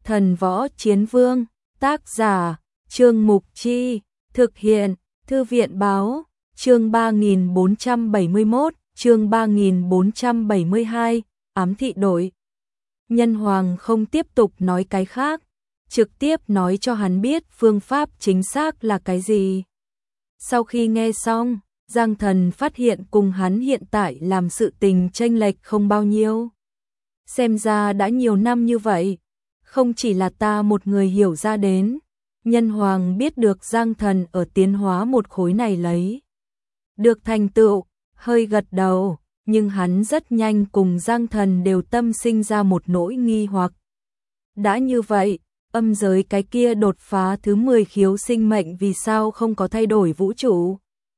Thần Võ Chiến Vương, tác giả, Trương Mục Chi, thực hiện, Thư viện Báo, chương 3471, chương 3472, ám thị đội. Nhân Hoàng không tiếp tục nói cái khác, trực tiếp nói cho hắn biết phương pháp chính xác là cái gì. Sau khi nghe xong, Giang Thần phát hiện cùng hắn hiện tại làm sự tình chênh lệch không bao nhiêu. Xem ra đã nhiều năm như vậy, không chỉ là ta một người hiểu ra đến. Nhân Hoàng biết được Giang Thần ở tiến hóa một khối này lấy được thành tựu, hơi gật đầu, nhưng hắn rất nhanh cùng Giang Thần đều tâm sinh ra một nỗi nghi hoặc. Đã như vậy, âm giới cái kia đột phá thứ 10 khiếu sinh mệnh vì sao không có thay đổi vũ trụ?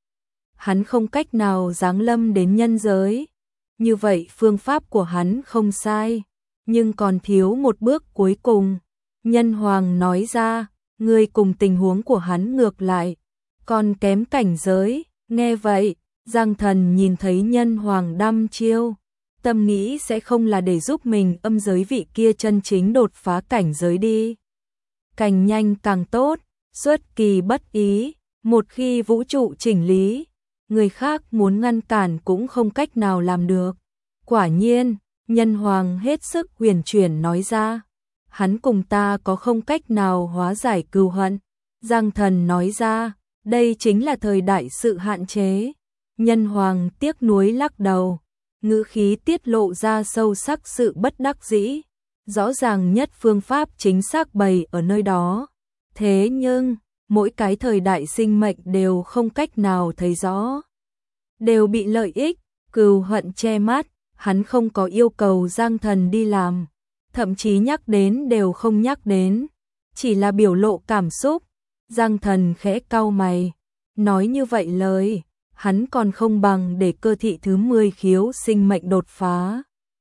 Hắn không cách nào giáng lâm đến nhân giới. Như vậy phương pháp của hắn không sai, nhưng còn thiếu một bước cuối cùng. Nhân Hoàng nói ra, ngươi cùng tình huống của hắn ngược lại, còn kém cảnh giới. Nghe vậy, Giang Thần nhìn thấy Nhân Hoàng đăm chiêu, tâm nghĩ sẽ không là để giúp mình âm giới vị kia chân chính đột phá cảnh giới đi. Càng nhanh càng tốt, xuất kỳ bất ý, một khi vũ trụ chỉnh lý, người khác muốn ngăn cản cũng không cách nào làm được. Quả nhiên, Nhân Hoàng hết sức huyền chuyển nói ra, hắn cùng ta có không cách nào hóa giải cừu hận. Giang Thần nói ra, đây chính là thời đại sự hạn chế. Nhân Hoàng tiếc nuối lắc đầu, ngữ khí tiết lộ ra sâu sắc sự bất đắc dĩ. Rõ ràng nhất phương pháp chính xác bày ở nơi đó. Thế nhưng, mỗi cái thời đại sinh mệnh đều không cách nào thấy rõ. Đều bị lợi ích, cừu hận che mắt, hắn không có yêu cầu Giang Thần đi làm. Thậm chí nhắc đến đều không nhắc đến, chỉ là biểu lộ cảm xúc. Giang Thần khẽ cau mày, nói như vậy lời, hắn còn không bằng để cơ thị thứ 10 khiếu sinh mệnh đột phá.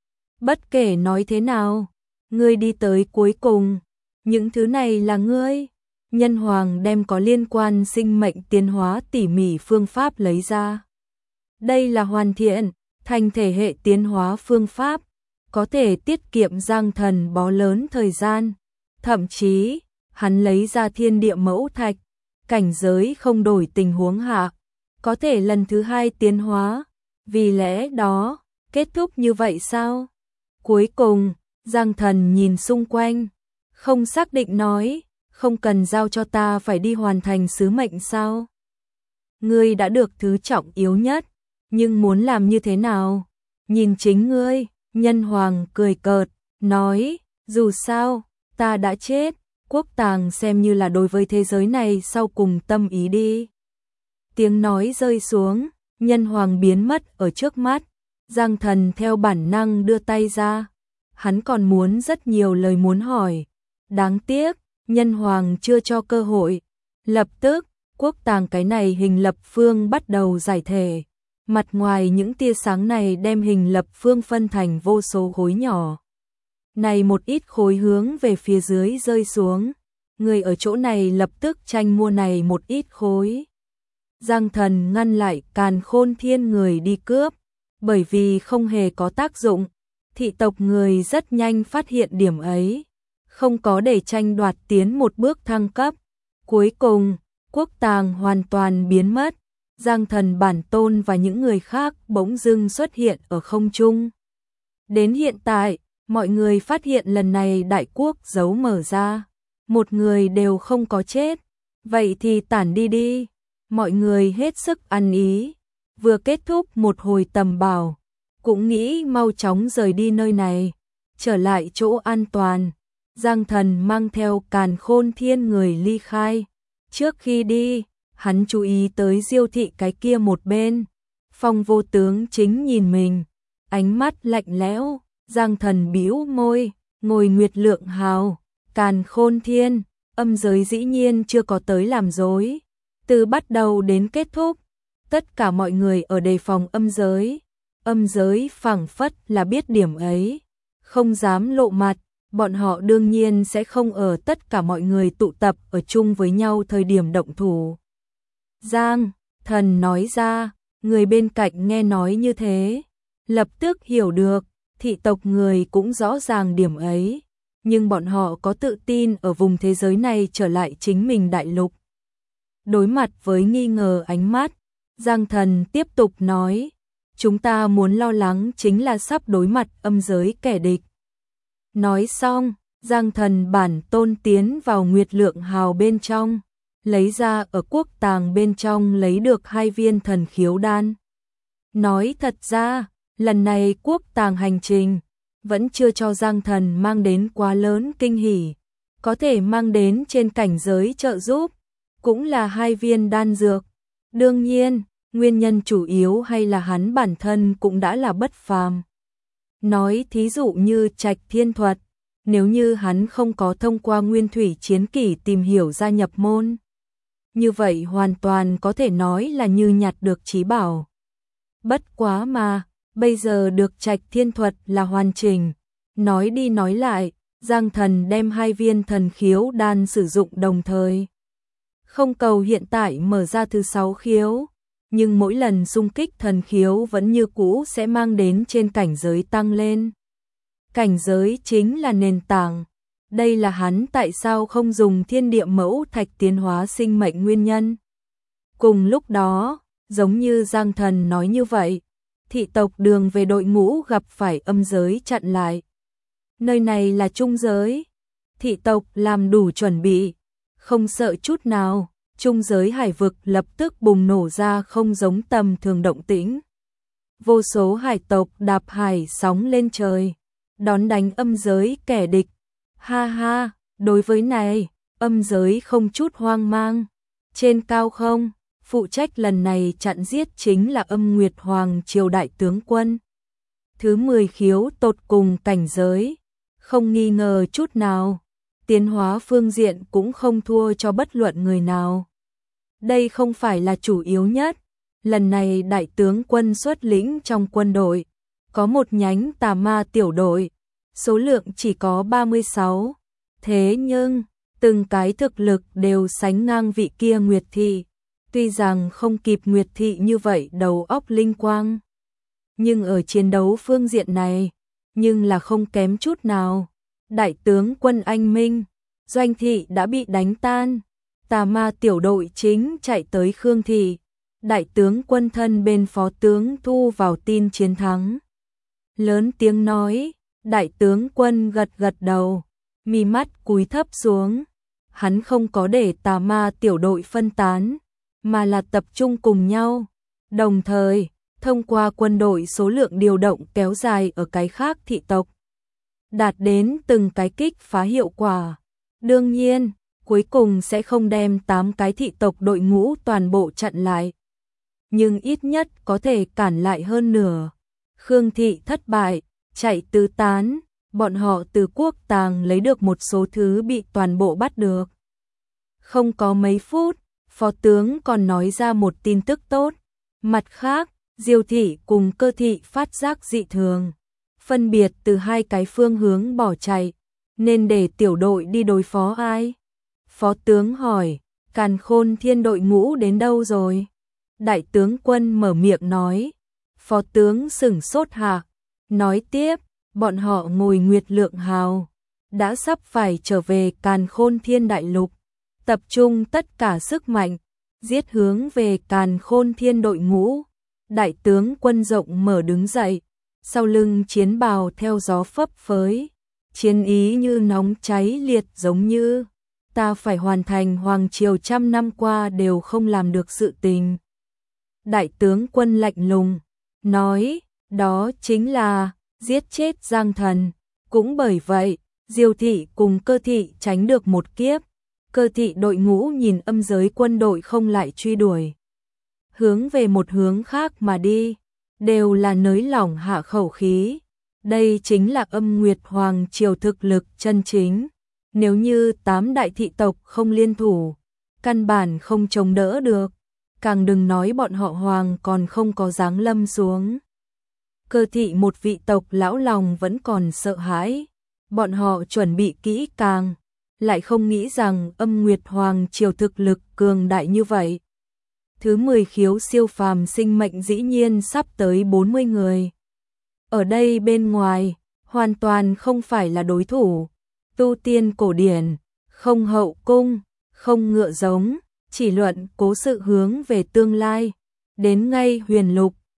Bất kể nói thế nào, ngươi đi tới cuối cùng, những thứ này là ngươi. Nhân Hoàng đem có liên quan sinh mệnh tiến hóa tỉ mỉ phương pháp lấy ra. Đây là hoàn thiện, thành thể hệ tiến hóa phương pháp, có thể tiết kiệm Giang Thần bó lớn thời gian. Thậm chí, hắn lấy ra thiên địa mẫu thạch, cảnh giới không đổi tình huống hạ, có thể lần thứ 2 tiến hóa. Vì lẽ đó, kết thúc như vậy sao? Cuối cùng, Giang Thần nhìn xung quanh, không xác định nói, không cần giao cho ta phải đi hoàn thành sứ mệnh sao? Ngươi đã được thứ trọng yếu nhất, nhưng muốn làm như thế nào? Nhìn chính ngươi. Nhân Hoàng cười cợt, nói, dù sao, ta đã chết, quốc tàng xem như là đối với thế giới này sau cùng tâm ý đi. Tiếng nói rơi xuống, Nhân Hoàng biến mất ở trước mắt. Giang Thần theo bản năng đưa tay ra, hắn còn muốn rất nhiều lời muốn hỏi. Đáng tiếc, Nhân Hoàng chưa cho cơ hội. Lập tức, quốc tàng cái này hình lập phương bắt đầu giải thể. Mặt ngoài những tia sáng này đem hình lập phương phân thành vô số khối nhỏ. Này một ít khối hướng về phía dưới rơi xuống. Người ở chỗ này lập tức tranh mua này một ít khối. Giang Thần ngăn lại Càn Khôn Thiên người đi cướp, bởi vì không hề có tác dụng. Thị tộc người rất nhanh phát hiện điểm ấy, không có để tranh đoạt tiến một bước thăng cấp. Cuối cùng, quốc tàng hoàn toàn biến mất. Giang Thần bản tôn và những người khác bỗng dưng xuất hiện ở không trung. Đến hiện tại, mọi người phát hiện lần này đại quốc giấu mở ra, một người đều không có chết. Vậy thì tản đi đi. Mọi người hết sức ăn ý, vừa kết thúc một hồi tầm bảo, cũng nghĩ mau chóng rời đi nơi này, trở lại chỗ an toàn. Giang Thần mang theo Càn Khôn Thiên người ly khai. Trước khi đi, hắn chú ý tới Diêu thị cái kia một bên. Phong Vô Tướng chính nhìn mình, ánh mắt lạnh lẽo. Giang Thần bĩu môi, ngồi Nguyệt Lượng Hào, Càn Khôn Thiên, âm giới dĩ nhiên chưa có tới làm dối. Từ bắt đầu đến kết thúc, tất cả mọi người ở đề phòng âm giới phảng phất là biết điểm ấy, không dám lộ mặt. Bọn họ đương nhiên sẽ không ở tất cả mọi người tụ tập ở chung với nhau thời điểm động thủ. Giang Thần nói ra, người bên cạnh nghe nói như thế, lập tức hiểu được, thị tộc người cũng rõ ràng điểm ấy. nhưng bọn họ có tự tin ở vùng thế giới này trở lại chính mình đại lục. Đối mặt với nghi ngờ ánh mắt, Giang Thần tiếp tục nói, chúng ta muốn lo lắng chính là sắp đối mặt âm giới kẻ địch. Nói xong, Giang Thần bản tôn tiến vào Nguyệt Lượng Hào bên trong, lấy ra ở quốc tàng bên trong lấy được 2 viên thần khiếu đan. Nói thật ra, lần này quốc tàng hành trình vẫn chưa cho Giang Thần mang đến quá lớn kinh hỉ, có thể mang đến trên cảnh giới trợ giúp, cũng là 2 viên đan dược. Đương nhiên, nguyên nhân chủ yếu hay là hắn bản thân cũng đã là bất phàm. Nói thí dụ như Trạch Thiên Thuật, nếu như hắn không có thông qua Nguyên Thủy Chiến Kỷ tìm hiểu gia nhập môn, như vậy hoàn toàn có thể nói là như nhặt được trí bảo. Bất quá mà, bây giờ được Trạch Thiên Thuật là hoàn chỉnh. Nói đi nói lại, Giang Thần đem 2 viên thần khiếu đan sử dụng đồng thời. Không cầu hiện tại mở ra thứ 6 khiếu, nhưng mỗi lần xung kích thần khiếu vẫn như cũ sẽ mang đến trên cảnh giới tăng lên. Cảnh giới chính là nền tảng. Đây là hắn tại sao không dùng thiên địa mẫu thạch tiến hóa sinh mệnh nguyên nhân. Cùng lúc đó, giống như Giang Thần nói như vậy, thị tộc đường về đội ngũ gặp phải âm giới chặn lại. Nơi này là trung giới. Thị tộc làm đủ chuẩn bị, không sợ chút nào. Trung giới hải vực lập tức bùng nổ ra không giống tầm thường động tĩnh. Vô số hải tộc đạp hải sóng lên trời, đón đánh âm giới kẻ địch. Ha ha, đối với này, âm giới không chút hoang mang. Trên cao không, phụ trách lần này chặn giết chính là Âm Nguyệt Hoàng triều đại tướng quân. Thứ 10 khiếu tột cùng cảnh giới, không nghi ngờ chút nào. Tiến hóa phương diện cũng không thua cho bất luận người nào. Đây không phải là chủ yếu nhất. Lần này đại tướng quân xuất lĩnh trong quân đội, có một nhánh tà ma tiểu đội, số lượng chỉ có 36. Thế nhưng, từng cái thực lực đều sánh ngang vị kia Nguyệt Thị. Tuy rằng không kịp Nguyệt Thị như vậy đầu óc linh quang, nhưng ở chiến đấu phương diện này, nhưng là không kém chút nào. Đại tướng quân anh minh, Doanh Thị đã bị đánh tan, tà ma tiểu đội chính chạy tới Khương Thị. Đại tướng quân thân bên phó tướng thu vào tin chiến thắng. Lớn tiếng nói, đại tướng quân gật gật đầu, mi mắt cúi thấp xuống. Hắn không có để tà ma tiểu đội phân tán, mà là tập trung cùng nhau. Đồng thời, thông qua quân đội số lượng điều động kéo dài ở cái khác thị tộc, đạt đến từng cái kích phá hiệu quả. Đương nhiên, cuối cùng sẽ không đem 8 cái thị tộc đội ngũ toàn bộ chặn lại, nhưng ít nhất có thể cản lại hơn nửa. Khương Thị thất bại, chạy tứ tán, bọn họ từ quốc tàng lấy được một số thứ bị toàn bộ bắt được. Không có mấy phút, phó tướng còn nói ra một tin tức tốt. Mặt khác, Diêu Thị cùng Cơ Thị phát giác dị thường, phân biệt từ 2 cái phương hướng bỏ chạy, nên để tiểu đội đi đối phó ai? Phó tướng hỏi, Càn Khôn Thiên đội ngũ đến đâu rồi? Đại tướng quân mở miệng nói. Phó tướng sửng sốt hạ, nói tiếp, bọn họ ngồi Nguyệt Lượng Hào, đã sắp phải trở về Càn Khôn Thiên đại lục, tập trung tất cả sức mạnh, giết hướng về Càn Khôn Thiên đội ngũ. Đại tướng quân rộng mở đứng dậy, sau lưng chiến bào theo gió phấp phới, chiến ý như nóng cháy liệt, giống như ta phải hoàn thành hoàng triều trăm năm qua đều không làm được sự tình. Đại tướng quân lạnh lùng nói, đó chính là giết chết Giang Thần. Cũng bởi vậy, Diêu Thị cùng Cơ Thị tránh được một kiếp. Cơ Thị đội ngũ nhìn âm giới quân đội không lại truy đuổi, hướng về một hướng khác mà đi, đều là nới lỏng hạ khẩu khí. Đây chính là Âm Nguyệt Hoàng triều thực lực chân chính. Nếu như 8 đại thị tộc không liên thủ, căn bản không chống đỡ được, càng đừng nói bọn họ Hoàng còn không có giáng lâm xuống. Cơ Thị một vị tộc lão lòng vẫn còn sợ hãi, bọn họ chuẩn bị kỹ càng, lại không nghĩ rằng Âm Nguyệt Hoàng triều thực lực cường đại như vậy. Thứ 10 khiếu siêu phàm sinh mệnh dĩ nhiên sắp tới 40 người. Ở đây bên ngoài, hoàn toàn không phải là đối thủ. tu tiên cổ điển, không hậu cung, không ngựa giống, chỉ luận cố sự hướng về tương lai. Đến ngay huyền lục,